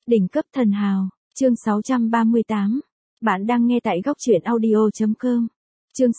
Đỉnh cấp thần hào, chương 638. Bạn đang nghe tại góc truyện audio.com. Chương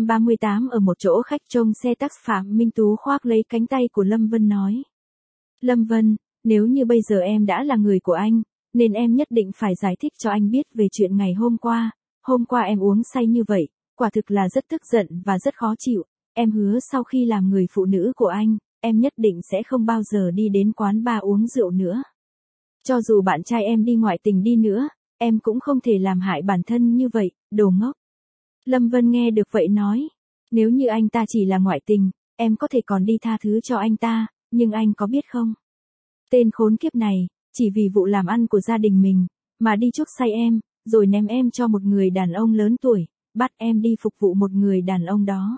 638. Ở một chỗ khách trông xe taxi, Phạm Minh Tú khoác lấy cánh tay của Lâm Vân nói. Lâm Vân, nếu như bây giờ em đã là người của anh, nên em nhất định phải giải thích cho anh biết về chuyện ngày hôm qua. Hôm qua em uống say như vậy, quả thực là rất tức giận và rất khó chịu. Em hứa sau khi làm người phụ nữ của anh, em nhất định sẽ không bao giờ đi đến quán bar uống rượu nữa. Cho dù bạn trai em đi ngoại tình đi nữa, em cũng không thể làm hại bản thân như vậy, đồ ngốc. Lâm Vân nghe được vậy nói, nếu như anh ta chỉ là ngoại tình, em có thể còn đi tha thứ cho anh ta, nhưng anh có biết không? Tên khốn kiếp này, chỉ vì vụ làm ăn của gia đình mình, mà đi chuốc say em, rồi ném em cho một người đàn ông lớn tuổi, bắt em đi phục vụ một người đàn ông đó.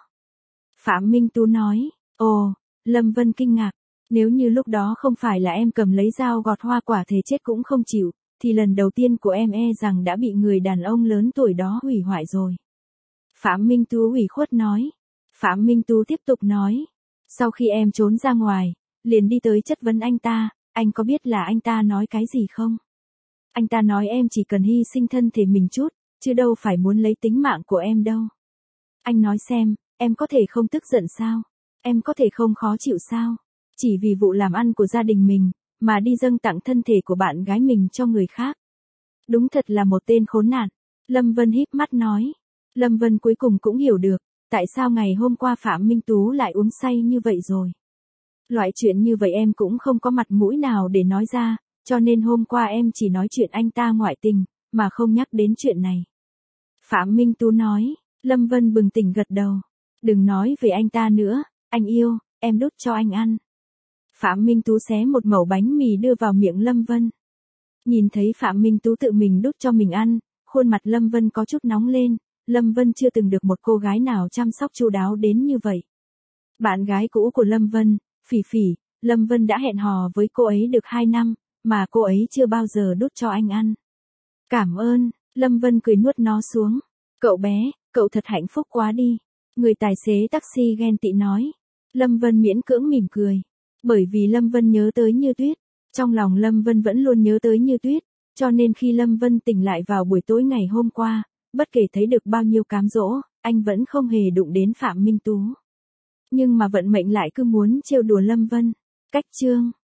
Phạm Minh Tú nói, ồ, Lâm Vân kinh ngạc. Nếu như lúc đó không phải là em cầm lấy dao gọt hoa quả thề chết cũng không chịu, thì lần đầu tiên của em rằng đã bị người đàn ông lớn tuổi đó hủy hoại rồi. Phạm Minh Tú ủy khuất nói. Phạm Minh Tú tiếp tục nói. Sau khi em trốn ra ngoài, liền đi tới chất vấn anh ta, anh có biết là anh ta nói cái gì không? Anh ta nói em chỉ cần hy sinh thân thể mình chút, chứ đâu phải muốn lấy tính mạng của em đâu. Anh nói xem, em có thể không tức giận sao? Em có thể không khó chịu sao? Chỉ vì vụ làm ăn của gia đình mình, mà đi dâng tặng thân thể của bạn gái mình cho người khác. Đúng thật là một tên khốn nạn. Lâm Vân híp mắt nói. Lâm Vân cuối cùng cũng hiểu được, tại sao ngày hôm qua Phạm Minh Tú lại uống say như vậy rồi. Loại chuyện như vậy em cũng không có mặt mũi nào để nói ra, cho nên hôm qua em chỉ nói chuyện anh ta ngoại tình, mà không nhắc đến chuyện này. Phạm Minh Tú nói. Lâm Vân bừng tỉnh gật đầu. Đừng nói về anh ta nữa, anh yêu, em đút cho anh ăn. Phạm Minh Tú xé một mẩu bánh mì đưa vào miệng Lâm Vân. Nhìn thấy Phạm Minh Tú tự mình đút cho mình ăn, khuôn mặt Lâm Vân có chút nóng lên. Lâm Vân chưa từng được một cô gái nào chăm sóc chu đáo đến như vậy. Bạn gái cũ của Lâm Vân, Phỉ Phỉ, Lâm Vân đã hẹn hò với cô ấy được 2 năm, mà cô ấy chưa bao giờ đút cho anh ăn. Cảm ơn, Lâm Vân cười nuốt nó xuống. Cậu bé, cậu thật hạnh phúc quá đi. Người tài xế taxi ghen tị nói. Lâm Vân miễn cưỡng mỉm cười. Bởi vì Lâm Vân nhớ tới Như Tuyết, trong lòng Lâm Vân vẫn luôn nhớ tới Như Tuyết, cho nên khi Lâm Vân tỉnh lại vào buổi tối ngày hôm qua, bất kể thấy được bao nhiêu cám dỗ, anh vẫn không hề đụng đến Phạm Minh Tú. Nhưng mà vận mệnh lại cứ muốn trêu đùa Lâm Vân. Cách chương